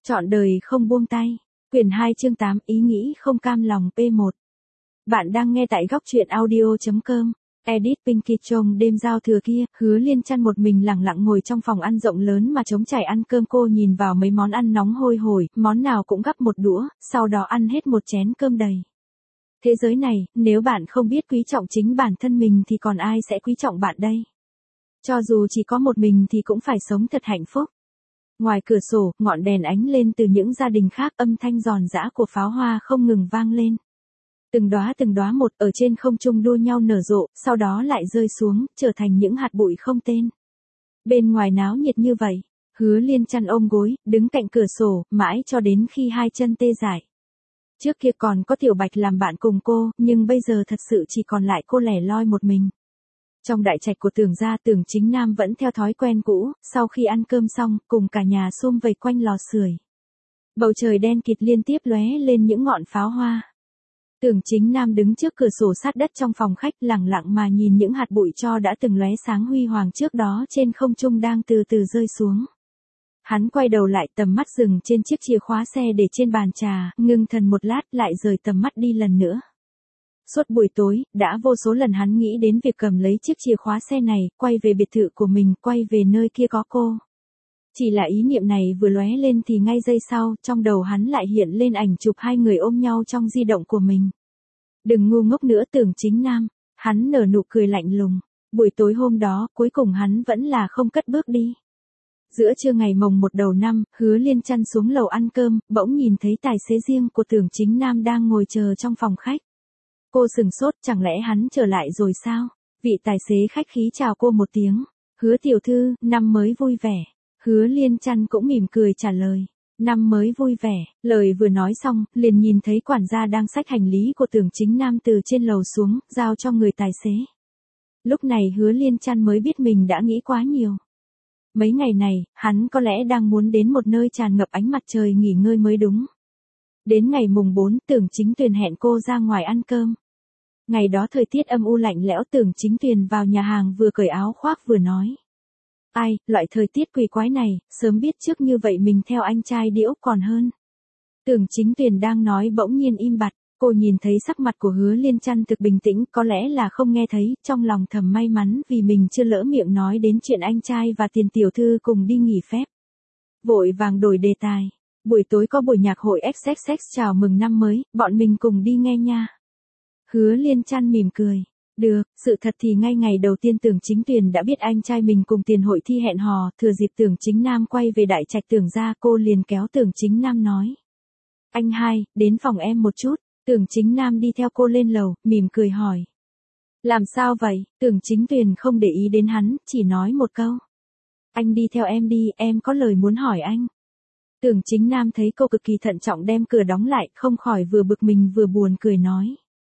Trọn đời không buông tay. Quyển 2 chương 8 ý nghĩ không cam lòng P1. Bạn đang nghe tại góc truyện audio.com. Edit Pinky trông đêm giao thừa kia, Hứa Liên Trăn một mình lặng lặng ngồi trong phòng ăn rộng lớn mà trống trải ăn cơm. Cô nhìn vào mấy món ăn nóng hôi hổi, món nào cũng gắp một đũa, sau đó ăn hết một chén cơm đầy. Thế giới này, nếu bạn không biết quý trọng chính bản thân mình thì còn ai sẽ quý trọng bạn đây? Cho dù chỉ có một mình thì cũng phải sống thật hạnh phúc. Ngoài cửa sổ, ngọn đèn ánh lên từ những gia đình khác, âm thanh giòn giã của pháo hoa không ngừng vang lên. Từng đóa một ở trên không trung đua nhau nở rộ, sau đó lại rơi xuống, trở thành những hạt bụi không tên. Bên ngoài náo nhiệt như vậy, Hứa Liên Trăn ôm gối, đứng cạnh cửa sổ, mãi cho đến khi hai chân tê dại. Trước kia còn có Tiểu Bạch làm bạn cùng cô, nhưng bây giờ thật sự chỉ còn lại cô lẻ loi một mình. Trong đại trạch của Tưởng gia, Tưởng Chính Nam vẫn theo thói quen cũ, sau khi ăn cơm xong, cùng cả nhà sum vây quanh lò sưởi. Bầu trời đen kịt liên tiếp lóe lên những ngọn pháo hoa. Tưởng Chính Nam đứng trước cửa sổ sát đất trong phòng khách, lặng lặng mà nhìn những hạt bụi tro đã từng lóe sáng huy hoàng trước đó trên không trung đang từ từ rơi xuống. Hắn quay đầu lại, tầm mắt dừng trên chiếc chìa khóa xe để trên bàn trà, ngưng thần một lát, lại rời tầm mắt đi lần nữa. Suốt buổi tối, đã vô số lần hắn nghĩ đến việc cầm lấy chiếc chìa khóa xe này, quay về biệt thự của mình, quay về nơi kia có cô. Chỉ là ý niệm này vừa lóe lên thì ngay giây sau, trong đầu hắn lại hiện lên ảnh chụp hai người ôm nhau trong di động của mình. Đừng ngu ngốc nữa Tưởng Chính Nam, hắn nở nụ cười lạnh lùng. Buổi tối hôm đó, cuối cùng hắn vẫn là không cất bước đi. Giữa trưa ngày mồng 1 đầu năm, Hứa Liên Trăn xuống lầu ăn cơm, bỗng nhìn thấy tài xế riêng của Tưởng Chính Nam đang ngồi chờ trong phòng khách. Cô sừng sốt, chẳng lẽ hắn trở lại rồi sao? Vị tài xế khách khí chào cô một tiếng. Hứa tiểu thư, năm mới vui vẻ. Hứa Liên Trăn cũng mỉm cười trả lời. Năm mới vui vẻ. Lời vừa nói xong, liền nhìn thấy quản gia đang xách hành lý của Tưởng Chính Nam từ trên lầu xuống, giao cho người tài xế. Lúc này Hứa Liên Trăn mới biết mình đã nghĩ quá nhiều. Mấy ngày này, hắn có lẽ đang muốn đến một nơi tràn ngập ánh mặt trời nghỉ ngơi mới đúng. Đến ngày mùng 4, Tưởng Chính Tuyền hẹn cô ra ngoài ăn cơm. Ngày đó thời tiết âm u lạnh lẽo, Tưởng Chính Tuyền vào nhà hàng vừa cởi áo khoác vừa nói. Ai, loại thời tiết quỷ quái này, sớm biết trước như vậy mình theo anh trai đi Úc còn hơn. Tưởng Chính Tuyền đang nói bỗng nhiên im bặt, cô nhìn thấy sắc mặt của Hứa Liên Trăn thực bình tĩnh, có lẽ là không nghe thấy, trong lòng thầm may mắn vì mình chưa lỡ miệng nói đến chuyện anh trai và Tiền tiểu thư cùng đi nghỉ phép. Vội vàng đổi đề tài, buổi tối có buổi nhạc hội XXX chào mừng năm mới, bọn mình cùng đi nghe nha. Hứa Liên Trăn mỉm cười. Được, sự thật thì ngay ngày đầu tiên Tưởng Chính Tuyền đã biết anh trai mình cùng Tiền Hội Thi hẹn hò, thừa dịp Tưởng Chính Nam quay về đại trạch Tưởng gia, cô liền kéo Tưởng Chính Nam nói. Anh hai, đến phòng em một chút. Tưởng Chính Nam đi theo cô lên lầu, mỉm cười hỏi. Làm sao vậy? Tưởng Chính Tuyền không để ý đến hắn, chỉ nói một câu. Anh đi theo em đi, em có lời muốn hỏi anh. Tưởng Chính Nam thấy cô cực kỳ thận trọng đem cửa đóng lại, không khỏi vừa bực mình vừa buồn cười nói.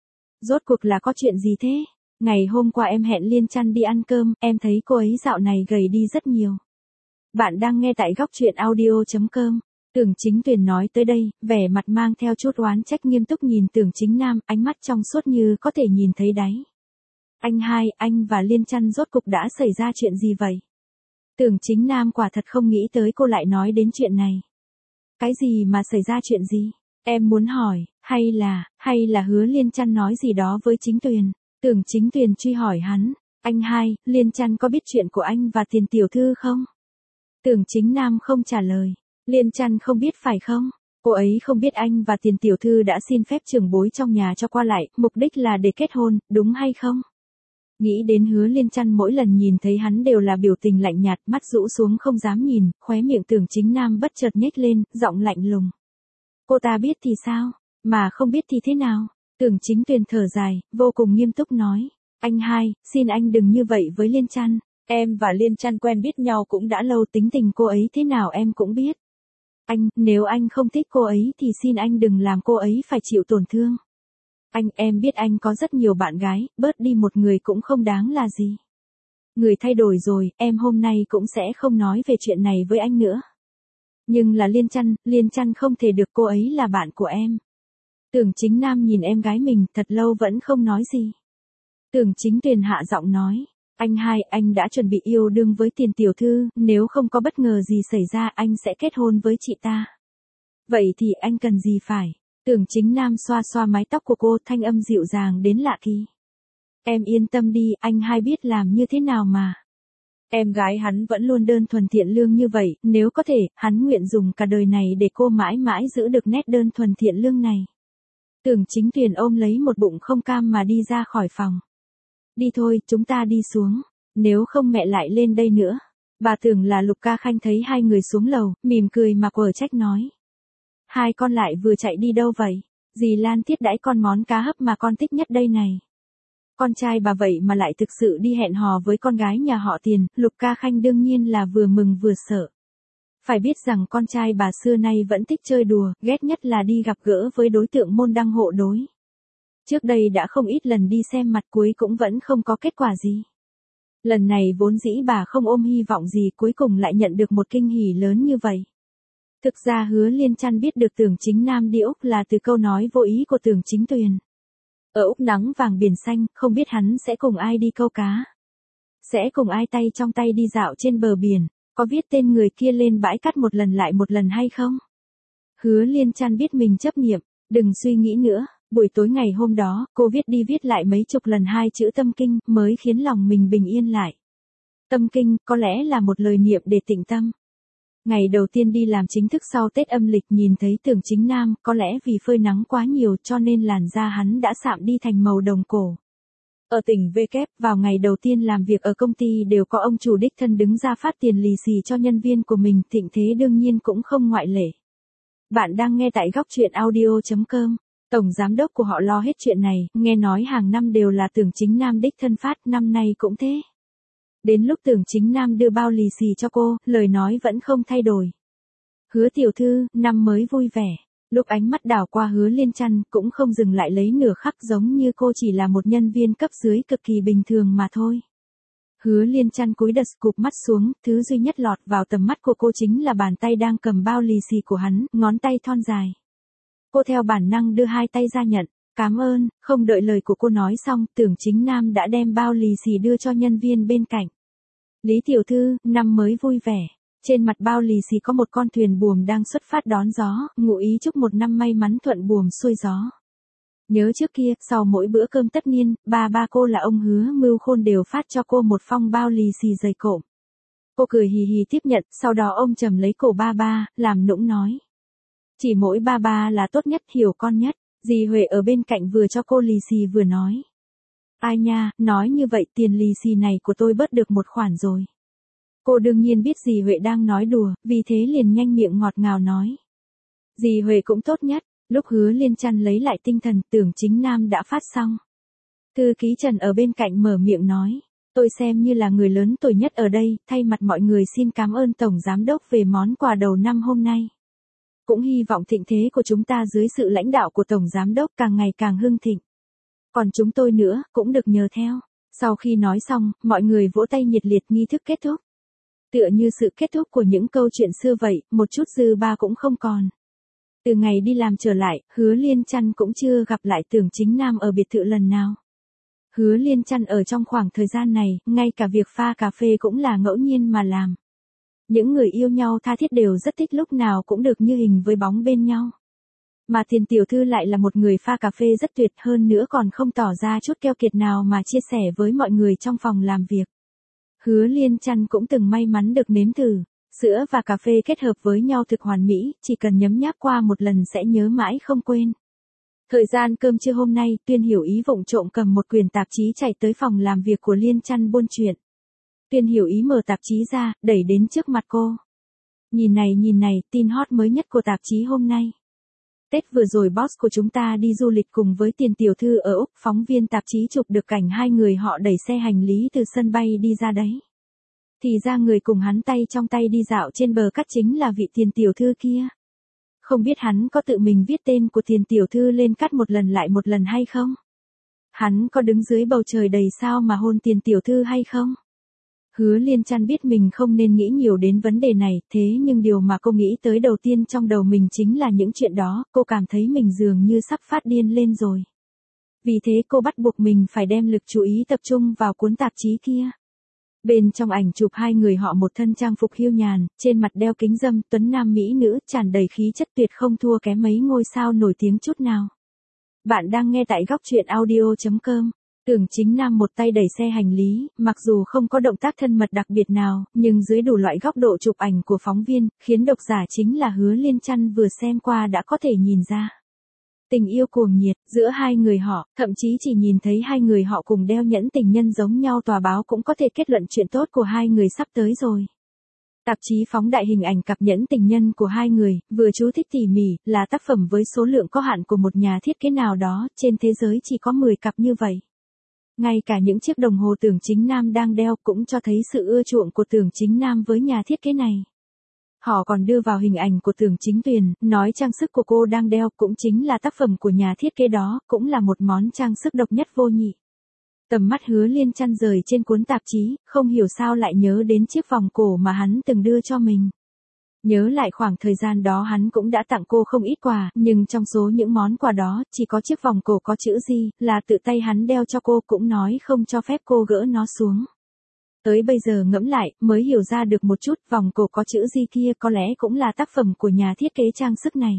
Rốt cuộc là có chuyện gì thế? Ngày hôm qua em hẹn Liên Trăn đi ăn cơm, em thấy cô ấy dạo này gầy đi rất nhiều. Bạn đang nghe tại góc truyện audio.com. Tưởng Chính Tuyền nói tới đây, vẻ mặt mang theo chút oán trách, nghiêm túc nhìn Tưởng Chính Nam, ánh mắt trong suốt như có thể nhìn thấy đáy. Anh hai, anh và Liên Trăn rốt cục đã xảy ra chuyện gì vậy? Tưởng Chính Nam quả thật không nghĩ tới cô lại nói đến chuyện này. Cái gì mà xảy ra chuyện gì? Em muốn hỏi, hay là Hứa Liên Trăn nói gì đó với Chính Tuyền? Tưởng Chính Tuyền truy hỏi hắn, anh hai, Liên Trăn có biết chuyện của anh và Tiền tiểu thư không? Tưởng Chính Nam không trả lời. Liên Trăn không biết phải không? Cô ấy không biết anh và Tiền tiểu thư đã xin phép trưởng bối trong nhà cho qua lại, mục đích là để kết hôn, đúng hay không? Nghĩ đến Hứa Liên Trăn mỗi lần nhìn thấy hắn đều là biểu tình lạnh nhạt, mắt rũ xuống không dám nhìn, khóe miệng Tưởng Chính Nam bất chợt nhếch lên, giọng lạnh lùng. Cô ta biết thì sao? Mà không biết thì thế nào? Tưởng Chính Tuyền thở dài, vô cùng nghiêm túc nói. Anh hai, xin anh đừng như vậy với Liên Trăn. Em và Liên Trăn quen biết nhau cũng đã lâu, tính tình cô ấy thế nào em cũng biết. Anh, nếu anh không thích cô ấy thì xin anh đừng làm cô ấy phải chịu tổn thương. Anh, em biết anh có rất nhiều bạn gái, bớt đi một người cũng không đáng là gì. Người thay đổi rồi, em hôm nay cũng sẽ không nói về chuyện này với anh nữa. Nhưng là Liên Trăn không thể được, cô ấy là bạn của em. Tưởng Chính Nam nhìn em gái mình thật lâu vẫn không nói gì. Tưởng Chính Tuyền hạ giọng nói. Anh hai, anh đã chuẩn bị yêu đương với Tiền tiểu thư, nếu không có bất ngờ gì xảy ra anh sẽ kết hôn với chị ta. Vậy thì anh cần gì phải? Tưởng Chính Nam xoa xoa mái tóc của cô, thanh âm dịu dàng đến lạ kỳ. Em yên tâm đi, anh hai biết làm như thế nào mà. Em gái hắn vẫn luôn đơn thuần thiện lương như vậy, nếu có thể, hắn nguyện dùng cả đời này để cô mãi mãi giữ được nét đơn thuần thiện lương này. Tưởng Chính Tuyền ôm lấy một bụng không cam mà đi ra khỏi phòng. Đi thôi, chúng ta đi xuống. Nếu không mẹ lại lên đây nữa. Bà tưởng là Lục Ca Khanh thấy hai người xuống lầu, mỉm cười mà quở trách nói. Hai con lại vừa chạy đi đâu vậy? Dì Lan thiết đãi con món cá hấp mà con thích nhất đây này. Con trai bà vậy mà lại thực sự đi hẹn hò với con gái nhà họ Tiền, Lục Ca Khanh đương nhiên là vừa mừng vừa sợ. Phải biết rằng con trai bà xưa nay vẫn thích chơi đùa, ghét nhất là đi gặp gỡ với đối tượng môn đăng hộ đối. Trước đây đã không ít lần đi xem mặt cuối cũng vẫn không có kết quả gì. Lần này vốn dĩ bà không ôm hy vọng gì, cuối cùng lại nhận được một kinh hỉ lớn như vậy. Thực ra Hứa Liên Trăn biết được Tưởng Chính Nam đi Úc là từ câu nói vô ý của Tưởng Chính Tuyền. Ở Úc nắng vàng biển xanh, không biết hắn sẽ cùng ai đi câu cá. Sẽ cùng ai tay trong tay đi dạo trên bờ biển, có viết tên người kia lên bãi cát một lần lại một lần hay không? Hứa Liên Trăn biết mình chấp niệm, đừng suy nghĩ nữa. Buổi tối ngày hôm đó, cô viết đi viết lại mấy chục lần hai chữ tâm kinh mới khiến lòng mình bình yên lại. Tâm kinh có lẽ là một lời niệm để tịnh tâm. Ngày đầu tiên đi làm chính thức sau Tết âm lịch nhìn thấy Tưởng Chính Nam, có lẽ vì phơi nắng quá nhiều cho nên làn da hắn đã sạm đi thành màu đồng cổ. Ở tỉnh V kép, vào ngày đầu tiên làm việc ở công ty đều có ông chủ đích thân đứng ra phát tiền lì xì cho nhân viên của mình, Thịnh Thế đương nhiên cũng không ngoại lệ. Bạn đang nghe tại góc truyện audio.com. Tổng giám đốc của họ lo hết chuyện này, nghe nói hàng năm đều là Tưởng Chính Nam đích thân phát, năm nay cũng thế. Đến lúc Tưởng Chính Nam đưa bao lì xì cho cô, lời nói vẫn không thay đổi. Hứa tiểu thư, năm mới vui vẻ. Lúc ánh mắt đảo qua Hứa Liên Trăn, cũng không dừng lại lấy nửa khắc, giống như cô chỉ là một nhân viên cấp dưới cực kỳ bình thường mà thôi. Hứa Liên Trăn cúi đặt cụp mắt xuống, thứ duy nhất lọt vào tầm mắt của cô chính là bàn tay đang cầm bao lì xì của hắn, ngón tay thon dài. Cô theo bản năng đưa hai tay ra nhận, cảm ơn, không đợi lời của cô nói xong, Tưởng Chính Nam đã đem bao lì xì đưa cho nhân viên bên cạnh. Lý tiểu thư, năm mới vui vẻ. Trên mặt bao lì xì có một con thuyền buồm đang xuất phát đón gió, ngụ ý chúc một năm may mắn thuận buồm xuôi gió. Nhớ trước kia, sau mỗi bữa cơm tất niên, ba cô là ông Hứa Mưu Khôn đều phát cho cô một phong bao lì xì dày cộm. Cô cười hì hì tiếp nhận, sau đó ông trầm lấy cổ ba, làm nũng nói. Chỉ mỗi ba là tốt nhất, hiểu con nhất. Dì Huệ ở bên cạnh vừa cho cô lì xì vừa nói. Ai nha, nói như vậy tiền lì xì này của tôi bớt được một khoản rồi. Cô đương nhiên biết dì Huệ đang nói đùa, vì thế liền nhanh miệng ngọt ngào nói. Dì Huệ cũng tốt nhất. Lúc Hứa Liên Trăn lấy lại tinh thần, Tưởng Chính Nam đã phát xong. Thư ký Trần ở bên cạnh mở miệng nói. Tôi xem như là người lớn tuổi nhất ở đây, thay mặt mọi người xin cảm ơn Tổng Giám đốc về món quà đầu năm hôm nay. Cũng hy vọng thịnh thế của chúng ta dưới sự lãnh đạo của Tổng Giám đốc càng ngày càng hưng thịnh. Còn chúng tôi nữa, cũng được nhờ theo. Sau khi nói xong, mọi người vỗ tay nhiệt liệt, nghi thức kết thúc. Tựa như sự kết thúc của những câu chuyện xưa vậy, một chút dư ba cũng không còn. Từ ngày đi làm trở lại, Hứa Liên Trăn cũng chưa gặp lại Tưởng Chính Nam ở biệt thự lần nào. Hứa Liên Trăn ở trong khoảng thời gian này, ngay cả việc pha cà phê cũng là ngẫu nhiên mà làm. Những người yêu nhau tha thiết đều rất thích lúc nào cũng được như hình với bóng bên nhau. Mà Tiền tiểu thư lại là một người pha cà phê rất tuyệt, hơn nữa còn không tỏ ra chút keo kiệt nào mà chia sẻ với mọi người trong phòng làm việc. Hứa Liên Trăn cũng từng may mắn được nếm thử. Sữa và cà phê kết hợp với nhau thực hoàn mỹ, chỉ cần nhấm nháp qua một lần sẽ nhớ mãi không quên. Thời gian cơm trưa hôm nay, Tuyên Hiểu Ý vụng trộm cầm một quyển tạp chí chạy tới phòng làm việc của Liên Trăn buôn chuyện. Tuyên Hiểu Ý mở tạp chí ra, đẩy đến trước mặt cô. Nhìn này, tin hot mới nhất của tạp chí hôm nay. Tết vừa rồi boss của chúng ta đi du lịch cùng với Tiền tiểu thư ở Úc, phóng viên tạp chí chụp được cảnh hai người họ đẩy xe hành lý từ sân bay đi ra đấy. Thì ra người cùng hắn tay trong tay đi dạo trên bờ cát chính là vị Tiền tiểu thư kia. Không biết hắn có tự mình viết tên của Tiền tiểu thư lên cát một lần lại một lần hay không? Hắn có đứng dưới bầu trời đầy sao mà hôn Tiền tiểu thư hay không? Hứa Liên Trăn biết mình không nên nghĩ nhiều đến vấn đề này, thế nhưng điều mà cô nghĩ tới đầu tiên trong đầu mình chính là những chuyện đó, cô cảm thấy mình dường như sắp phát điên lên rồi. Vì thế cô bắt buộc mình phải đem lực chú ý tập trung vào cuốn tạp chí kia. Bên trong ảnh chụp hai người họ một thân trang phục hiu nhàn, trên mặt đeo kính râm, tuấn nam mỹ nữ, tràn đầy khí chất tuyệt không thua kém mấy ngôi sao nổi tiếng chút nào. Bạn đang nghe tại góc truyện audio.com. Tưởng Chính Nam một tay đẩy xe hành lý, mặc dù không có động tác thân mật đặc biệt nào, nhưng dưới đủ loại góc độ chụp ảnh của phóng viên, khiến độc giả chính là Hứa Liên Trăn vừa xem qua đã có thể nhìn ra. Tình yêu cuồng nhiệt giữa hai người họ, thậm chí chỉ nhìn thấy hai người họ cùng đeo nhẫn tình nhân giống nhau tòa báo cũng có thể kết luận chuyện tốt của hai người sắp tới rồi. Tạp chí phóng đại hình ảnh cặp nhẫn tình nhân của hai người, vừa chú thích tỉ mỉ, là tác phẩm với số lượng có hạn của một nhà thiết kế nào đó, trên thế giới chỉ có 10 cặp như vậy. Ngay cả những chiếc đồng hồ Tưởng Chính Nam đang đeo cũng cho thấy sự ưa chuộng của Tưởng Chính Nam với nhà thiết kế này. Họ còn đưa vào hình ảnh của Tưởng Chính Tuyền, nói trang sức của cô đang đeo cũng chính là tác phẩm của nhà thiết kế đó, cũng là một món trang sức độc nhất vô nhị. Tầm mắt Hứa Liên Trăn rời trên cuốn tạp chí, không hiểu sao lại nhớ đến chiếc vòng cổ mà hắn từng đưa cho mình. Nhớ lại khoảng thời gian đó hắn cũng đã tặng cô không ít quà, nhưng trong số những món quà đó, chỉ có chiếc vòng cổ có chữ G, là tự tay hắn đeo cho cô, cũng nói không cho phép cô gỡ nó xuống. Tới bây giờ ngẫm lại, mới hiểu ra được một chút, vòng cổ có chữ G kia có lẽ cũng là tác phẩm của nhà thiết kế trang sức này.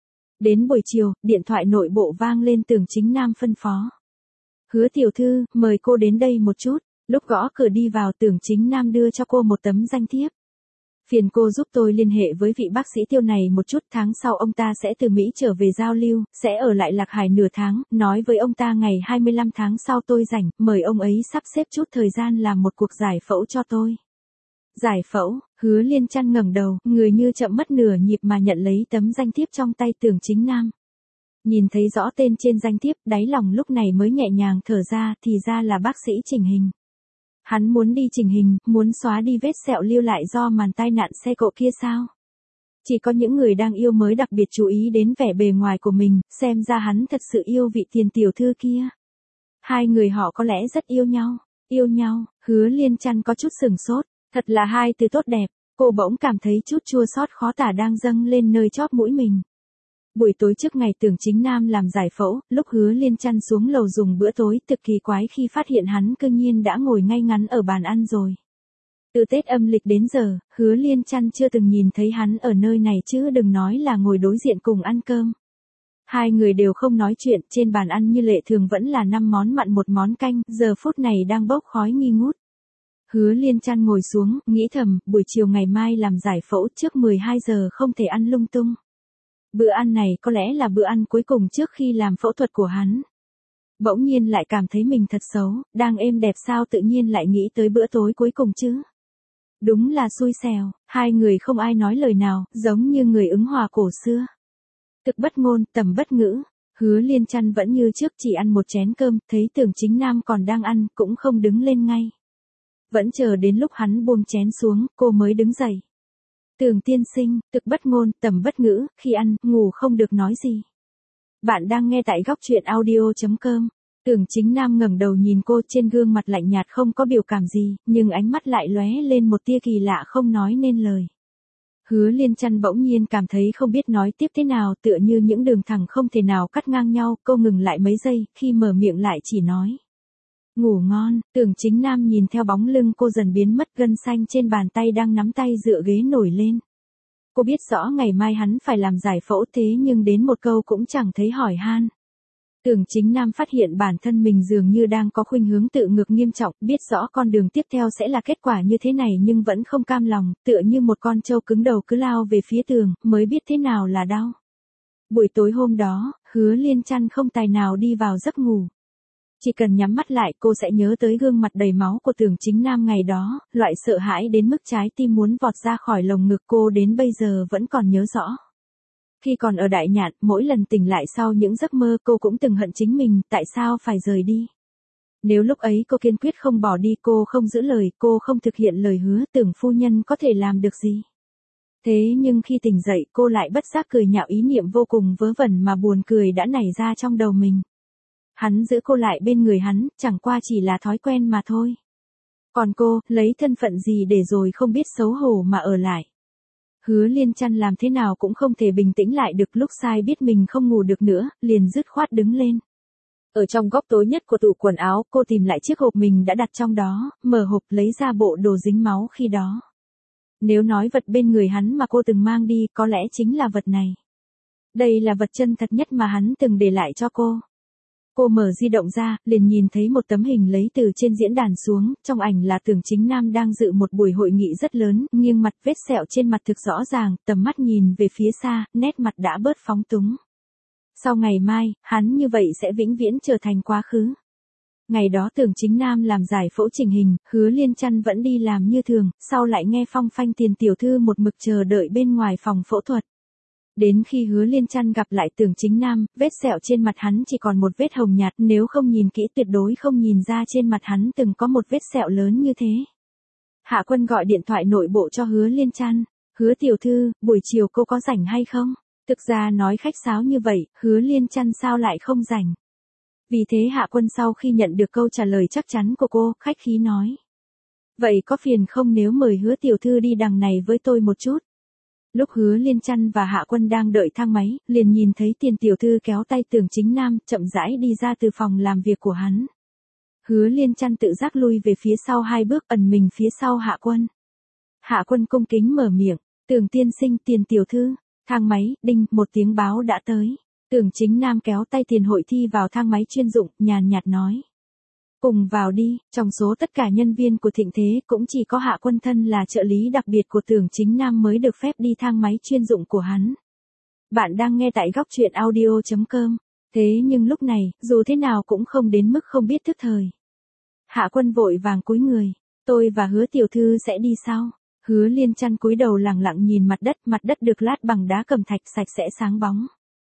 Đến buổi chiều, điện thoại nội bộ vang lên. Tưởng Chính Nam phân phó. Hứa tiểu thư, mời cô đến đây một chút. Lúc gõ cửa đi vào, Tưởng Chính Nam đưa cho cô một tấm danh thiếp. Phiền cô giúp tôi liên hệ với vị bác sĩ Tiêu này một chút, tháng sau ông ta sẽ từ Mỹ trở về giao lưu, sẽ ở lại Lạc Hải nửa tháng, nói với ông ta ngày 25 tháng sau tôi rảnh, mời ông ấy sắp xếp chút thời gian làm một cuộc giải phẫu cho tôi. Giải phẫu? Hứa Liên Trăn ngẩng đầu, người như chậm mất nửa nhịp mà nhận lấy tấm danh thiếp trong tay Tưởng Chính Nam. Nhìn thấy rõ tên trên danh thiếp, đáy lòng lúc này mới nhẹ nhàng thở ra, thì ra là bác sĩ chỉnh hình. Hắn muốn đi chỉnh hình, muốn xóa đi vết sẹo lưu lại do màn tai nạn xe cộ kia sao? Chỉ có những người đang yêu mới đặc biệt chú ý đến vẻ bề ngoài của mình, xem ra hắn thật sự yêu vị tiền tiểu thư kia. Hai người họ có lẽ rất yêu nhau, Hứa Liên Trăn có chút sửng sốt, thật là hai từ tốt đẹp, cô bỗng cảm thấy chút chua xót khó tả đang dâng lên nơi chóp mũi mình. Buổi tối trước ngày Tưởng Chính Nam làm giải phẫu, lúc Hứa Liên Trăn xuống lầu dùng bữa tối, thực kỳ quái khi phát hiện hắn cư nhiên đã ngồi ngay ngắn ở bàn ăn rồi. Từ Tết âm lịch đến giờ, Hứa Liên Trăn chưa từng nhìn thấy hắn ở nơi này chứ đừng nói là ngồi đối diện cùng ăn cơm. Hai người đều không nói chuyện, trên bàn ăn như lệ thường vẫn là 5 món mặn 1 món canh, giờ phút này đang bốc khói nghi ngút. Hứa Liên Trăn ngồi xuống, nghĩ thầm, buổi chiều ngày mai làm giải phẫu, trước 12 giờ không thể ăn lung tung. Bữa ăn này có lẽ là bữa ăn cuối cùng trước khi làm phẫu thuật của hắn. Bỗng nhiên lại cảm thấy mình thật xấu, đang êm đẹp sao tự nhiên lại nghĩ tới bữa tối cuối cùng chứ. Đúng là xui xẻo, hai người không ai nói lời nào, giống như người ứng hòa cổ xưa. Thực bất ngôn, tầm bất ngữ. Hứa Liên Trăn vẫn như trước chỉ ăn một chén cơm, thấy Tưởng Chính Nam còn đang ăn, cũng không đứng lên ngay. Vẫn chờ đến lúc hắn buông chén xuống, cô mới đứng dậy. Tưởng tiên sinh, thực bất ngôn, tầm bất ngữ, khi ăn, ngủ không được nói gì. Bạn đang nghe tại góc truyện audio.com. Tưởng Chính Nam ngẩng đầu nhìn cô, trên gương mặt lạnh nhạt không có biểu cảm gì, nhưng ánh mắt lại lóe lên một tia kỳ lạ không nói nên lời. Hứa Liên Trăn bỗng nhiên cảm thấy không biết nói tiếp thế nào, tựa như những đường thẳng không thể nào cắt ngang nhau, cô ngừng lại mấy giây, khi mở miệng lại chỉ nói. Ngủ ngon. Tưởng Chính Nam nhìn theo bóng lưng cô dần biến mất, gân xanh trên bàn tay đang nắm tay dựa ghế nổi lên. Cô biết rõ ngày mai hắn phải làm giải phẫu, thế nhưng đến một câu cũng chẳng thấy hỏi han. Tưởng Chính Nam phát hiện bản thân mình dường như đang có khuynh hướng tự ngược nghiêm trọng, biết rõ con đường tiếp theo sẽ là kết quả như thế này nhưng vẫn không cam lòng, tựa như một con trâu cứng đầu cứ lao về phía tường, mới biết thế nào là đau. Buổi tối hôm đó, Hứa Liên Trăn không tài nào đi vào giấc ngủ. Chỉ cần nhắm mắt lại cô sẽ nhớ tới gương mặt đầy máu của Tưởng Chính Nam ngày đó, loại sợ hãi đến mức trái tim muốn vọt ra khỏi lồng ngực cô đến bây giờ vẫn còn nhớ rõ. Khi còn ở Đại Nhạn, mỗi lần tỉnh lại sau những giấc mơ cô cũng từng hận chính mình, tại sao phải rời đi. Nếu lúc ấy cô kiên quyết không bỏ đi, cô không giữ lời, cô không thực hiện lời hứa, Tưởng phu nhân có thể làm được gì. Thế nhưng khi tỉnh dậy cô lại bất giác cười nhạo ý niệm vô cùng vớ vẩn mà buồn cười đã nảy ra trong đầu mình. Hắn giữ cô lại bên người hắn, chẳng qua chỉ là thói quen mà thôi. Còn cô, lấy thân phận gì để rồi không biết xấu hổ mà ở lại. Hứa Liên Trăn làm thế nào cũng không thể bình tĩnh lại được, lúc sai biết mình không ngủ được nữa, liền dứt khoát đứng lên. Ở trong góc tối nhất của tủ quần áo, cô tìm lại chiếc hộp mình đã đặt trong đó, mở hộp lấy ra bộ đồ dính máu khi đó. Nếu nói vật bên người hắn mà cô từng mang đi, có lẽ chính là vật này. Đây là vật chân thật nhất mà hắn từng để lại cho cô. Cô mở di động ra, liền nhìn thấy một tấm hình lấy từ trên diễn đàn xuống, trong ảnh là Tưởng Chính Nam đang dự một buổi hội nghị rất lớn, nghiêng mặt, vết sẹo trên mặt thực rõ ràng, tầm mắt nhìn về phía xa, nét mặt đã bớt phóng túng. Sau ngày mai, hắn như vậy sẽ vĩnh viễn trở thành quá khứ. Ngày đó Tưởng Chính Nam làm giải phẫu chỉnh hình, Hứa Liên Chân vẫn đi làm như thường, sau lại nghe phong phanh Tiền tiểu thư một mực chờ đợi bên ngoài phòng phẫu thuật. Đến khi Hứa Liên Chân gặp lại Tưởng Chính Nam, vết sẹo trên mặt hắn chỉ còn một vết hồng nhạt, nếu không nhìn kỹ tuyệt đối không nhìn ra trên mặt hắn từng có một vết sẹo lớn như thế. Hạ Quân gọi điện thoại nội bộ cho Hứa Liên Chân. Hứa tiểu thư, buổi chiều cô có rảnh hay không? Thực ra nói khách sáo như vậy, Hứa Liên Chân sao lại không rảnh? Vì thế Hạ Quân sau khi nhận được câu trả lời chắc chắn của cô, khách khí nói. Vậy có phiền không nếu mời Hứa tiểu thư đi đằng này với tôi một chút? Lúc Hứa Liên Chân và Hạ Quân đang đợi thang máy, liền nhìn thấy Tiền tiểu thư kéo tay Tưởng Chính Nam, chậm rãi đi ra từ phòng làm việc của hắn. Hứa Liên Chân tự giác lui về phía sau 2 bước, ẩn mình phía sau Hạ Quân. Hạ Quân cung kính mở miệng, Tưởng tiên sinh, Tiền tiểu thư. Thang máy, đinh, một tiếng báo đã tới. Tưởng Chính Nam kéo tay Tiền Hội Thi vào thang máy chuyên dụng, nhàn nhạt nói. Cùng vào đi, trong số tất cả nhân viên của Thịnh Thế cũng chỉ có Hạ Quân thân là trợ lý đặc biệt của Tưởng Chính Nam mới được phép đi thang máy chuyên dụng của hắn. Bạn đang nghe tại góc truyện audio.com. Thế nhưng lúc này, dù thế nào cũng không đến mức không biết thức thời. Hạ Quân vội vàng cúi người. Tôi và Hứa tiểu thư sẽ đi sau. Hứa Liên Chân cúi đầu lẳng lặng nhìn mặt đất được lát bằng đá cẩm thạch sạch sẽ sáng bóng.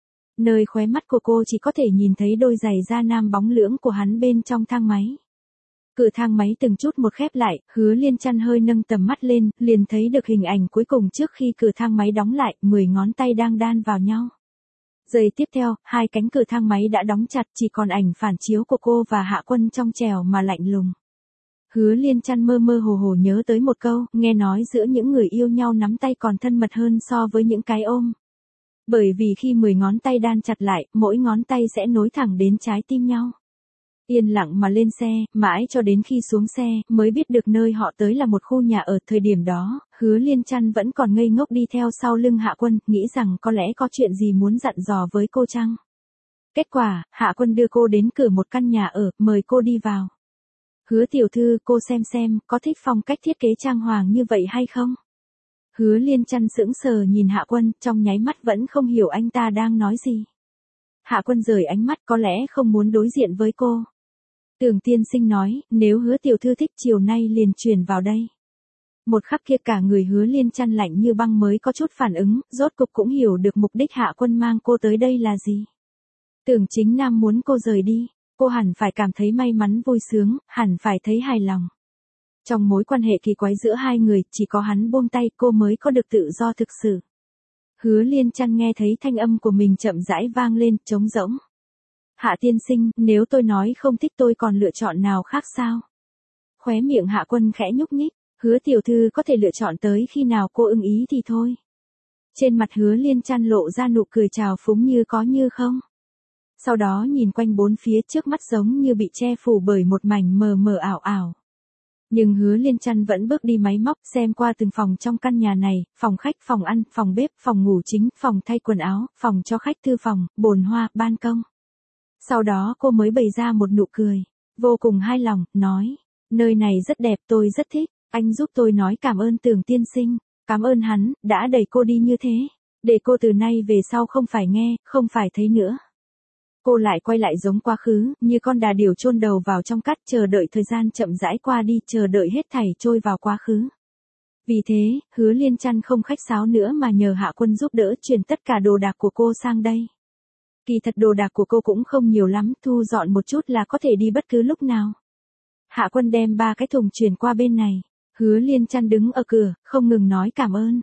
Nơi khóe mắt của cô chỉ có thể nhìn thấy đôi giày da nam bóng lưỡng của hắn bên trong thang máy. Cửa thang máy từng chút một khép lại, Hứa Liên Chân hơi nâng tầm mắt lên, liền thấy được hình ảnh cuối cùng trước khi cửa thang máy đóng lại, 10 ngón tay đang đan vào nhau. Giây tiếp theo, 2 cánh cửa thang máy đã đóng chặt, chỉ còn ảnh phản chiếu của cô và Hạ Quân trong trẻo mà lạnh lùng. Hứa Liên Chân mơ mơ hồ hồ nhớ tới một câu, nghe nói giữa những người yêu nhau nắm tay còn thân mật hơn so với những cái ôm. Bởi vì khi 10 ngón tay đan chặt lại, mỗi ngón tay sẽ nối thẳng đến trái tim nhau. Yên lặng mà lên xe, mãi cho đến khi xuống xe, mới biết được nơi họ tới là một khu nhà ở. Thời điểm đó, Hứa Liên Chân vẫn còn ngây ngốc đi theo sau lưng Hạ Quân, nghĩ rằng có lẽ có chuyện gì muốn dặn dò với cô chăng. Kết quả, Hạ Quân đưa cô đến cửa một căn nhà ở, mời cô đi vào. Hứa tiểu thư, cô xem, có thích phong cách thiết kế trang hoàng như vậy hay không? Hứa Liên Chân sững sờ nhìn Hạ Quân, trong nháy mắt vẫn không hiểu anh ta đang nói gì. Hạ Quân rời ánh mắt, có lẽ không muốn đối diện với cô. Tưởng tiên sinh nói, nếu Hứa tiểu thư thích chiều nay liền chuyển vào đây. Một khắc kia cả người Hứa Liên Chân lạnh như băng mới có chút phản ứng, rốt cục cũng hiểu được mục đích Hạ Quân mang cô tới đây là gì. Tưởng Chính Nam muốn cô rời đi, cô hẳn phải cảm thấy may mắn vui sướng, hẳn phải thấy hài lòng. Trong mối quan hệ kỳ quái giữa hai người, chỉ có hắn buông tay cô mới có được tự do thực sự. Hứa Liên Chân nghe thấy thanh âm của mình chậm rãi vang lên, trống rỗng. Hạ tiên sinh, nếu tôi nói không thích tôi còn lựa chọn nào khác sao? Khóe miệng Hạ Quân khẽ nhúc nhích, Hứa tiểu thư có thể lựa chọn tới khi nào cô ưng ý thì thôi. Trên mặt Hứa Liên Chân lộ ra nụ cười trào phúng như có như không. Sau đó nhìn quanh bốn phía, trước mắt giống như bị che phủ bởi một mảnh mờ mờ ảo ảo. Nhưng Hứa Liên Chân vẫn bước đi máy móc, xem qua từng phòng trong căn nhà này, phòng khách, phòng ăn, phòng bếp, phòng ngủ chính, phòng thay quần áo, phòng cho khách, thư phòng, bồn hoa, ban công. Sau đó cô mới bày ra một nụ cười, vô cùng hài lòng, nói, nơi này rất đẹp, tôi rất thích, anh giúp tôi nói cảm ơn Tưởng tiên sinh, cảm ơn hắn, đã đẩy cô đi như thế, để cô từ nay về sau không phải nghe, không phải thấy nữa. Cô lại quay lại giống quá khứ, như con đà điểu chôn đầu vào trong cát, chờ đợi thời gian chậm rãi qua đi, chờ đợi hết thảy trôi vào quá khứ. Vì thế, Hứa Liên Chân không khách sáo nữa mà nhờ Hạ Quân giúp đỡ chuyển tất cả đồ đạc của cô sang đây. Kỳ thật đồ đạc của cô cũng không nhiều lắm, thu dọn một chút là có thể đi bất cứ lúc nào. Hạ Quân đem 3 cái thùng chuyển qua bên này. Hứa Liên Chân đứng ở cửa, không ngừng nói cảm ơn.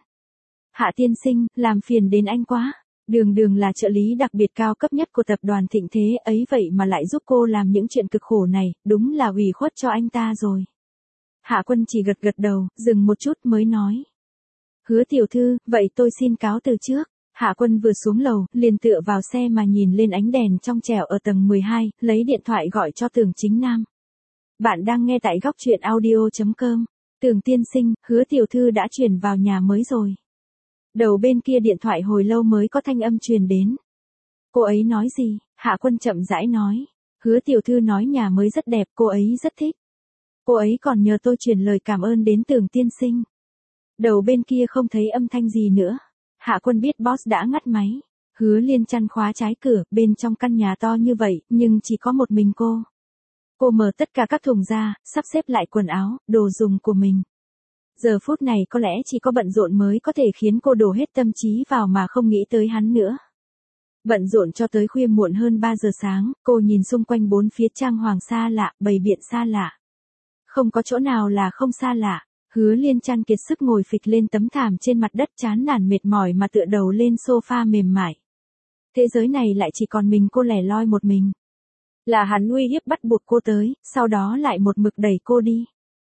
Hạ tiên sinh, làm phiền đến anh quá. Đường là trợ lý đặc biệt cao cấp nhất của tập đoàn Thịnh Thế ấy, vậy mà lại giúp cô làm những chuyện cực khổ này, đúng là ủy khuất cho anh ta rồi. Hạ Quân chỉ gật đầu, dừng một chút mới nói. Hứa tiểu thư, vậy tôi xin cáo từ trước. Hạ Quân vừa xuống lầu, liền tựa vào xe mà nhìn lên ánh đèn trong trẻo ở tầng 12, lấy điện thoại gọi cho Tưởng Chính Nam. Bạn đang nghe tại góc truyện audio.com. Tưởng tiên sinh, Hứa tiểu thư đã chuyển vào nhà mới rồi. Đầu bên kia điện thoại hồi lâu mới có thanh âm truyền đến. Cô ấy nói gì? Hạ Quân chậm rãi nói. Hứa tiểu thư nói nhà mới rất đẹp, cô ấy rất thích. Cô ấy còn nhờ tôi truyền lời cảm ơn đến Tưởng tiên sinh. Đầu bên kia không thấy âm thanh gì nữa. Hạ Quân biết boss đã ngắt máy. Hứa Liên chăn khóa trái cửa, bên trong căn nhà to như vậy, nhưng chỉ có một mình cô. Cô mở tất cả các thùng ra, sắp xếp lại quần áo, đồ dùng của mình. Giờ phút này có lẽ chỉ có bận rộn mới có thể khiến cô đổ hết tâm trí vào mà không nghĩ tới hắn nữa. Bận rộn cho tới khuya muộn hơn 3 giờ sáng, cô nhìn xung quanh bốn phía trang hoàng xa lạ, bày biện xa lạ. Không có chỗ nào là không xa lạ. Hứa Liên chăn kiệt sức ngồi phịch lên tấm thảm trên mặt đất chán nản mệt mỏi mà tựa đầu lên sofa mềm mại. Thế giới này lại chỉ còn mình cô lẻ loi một mình. Là hắn uy hiếp bắt buộc cô tới, sau đó lại một mực đẩy cô đi.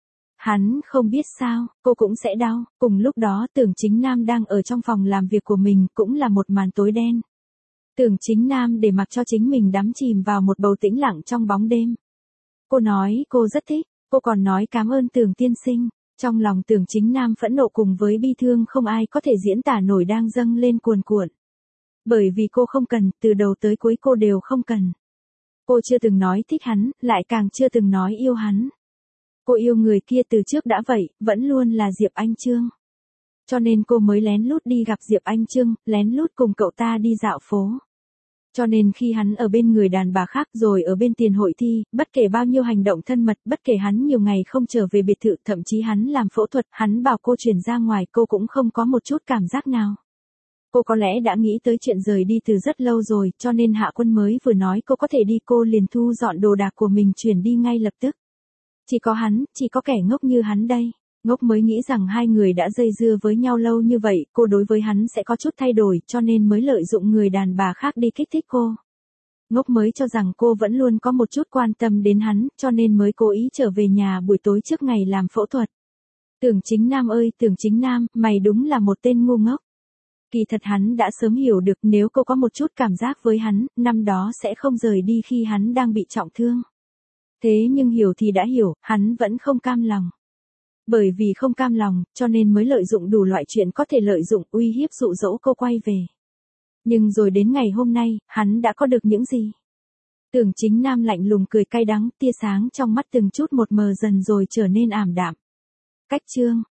Hắn không biết sao, cô cũng sẽ đau. Cùng lúc đó Tưởng Chính Nam đang ở trong phòng làm việc của mình, cũng là một màn tối đen. Tưởng Chính Nam để mặc cho chính mình đắm chìm vào một bầu tĩnh lặng trong bóng đêm. Cô nói cô rất thích, cô còn nói cảm ơn Tưởng tiên sinh. Trong lòng Tưởng Chính Nam phẫn nộ cùng với bi thương không ai có thể diễn tả nổi đang dâng lên cuồn cuộn. Bởi vì cô không cần, từ đầu tới cuối cô đều không cần. Cô chưa từng nói thích hắn, lại càng chưa từng nói yêu hắn. Cô yêu người kia từ trước đã vậy, vẫn luôn là Diệp Anh Chương. Cho nên cô mới lén lút đi gặp Diệp Anh Chương, lén lút cùng cậu ta đi dạo phố. Cho nên khi hắn ở bên người đàn bà khác rồi ở bên tiền hội thi, bất kể bao nhiêu hành động thân mật, bất kể hắn nhiều ngày không trở về biệt thự, thậm chí hắn làm phẫu thuật, hắn bảo cô chuyển ra ngoài, cô cũng không có một chút cảm giác nào. Cô có lẽ đã nghĩ tới chuyện rời đi từ rất lâu rồi, cho nên Hạ Quân mới vừa nói cô có thể đi cô liền thu dọn đồ đạc của mình chuyển đi ngay lập tức. Chỉ có hắn, chỉ có kẻ ngốc như hắn đây. Ngốc mới nghĩ rằng hai người đã dây dưa với nhau lâu như vậy, cô đối với hắn sẽ có chút thay đổi, cho nên mới lợi dụng người đàn bà khác đi kích thích cô. Ngốc mới cho rằng cô vẫn luôn có một chút quan tâm đến hắn, cho nên mới cố ý trở về nhà buổi tối trước ngày làm phẫu thuật. Tưởng Chính Nam ơi, Tưởng Chính Nam, mày đúng là một tên ngu ngốc. Kỳ thật hắn đã sớm hiểu được nếu cô có một chút cảm giác với hắn, năm đó sẽ không rời đi khi hắn đang bị trọng thương. Thế nhưng hiểu thì đã hiểu, hắn vẫn không cam lòng. Bởi vì không cam lòng, cho nên mới lợi dụng đủ loại chuyện có thể lợi dụng uy hiếp dụ dỗ cô quay về. Nhưng rồi đến ngày hôm nay, hắn đã có được những gì? Tưởng Chính Nam lạnh lùng cười cay đắng, tia sáng trong mắt từng chút một mờ dần rồi trở nên ảm đạm. Cách chương.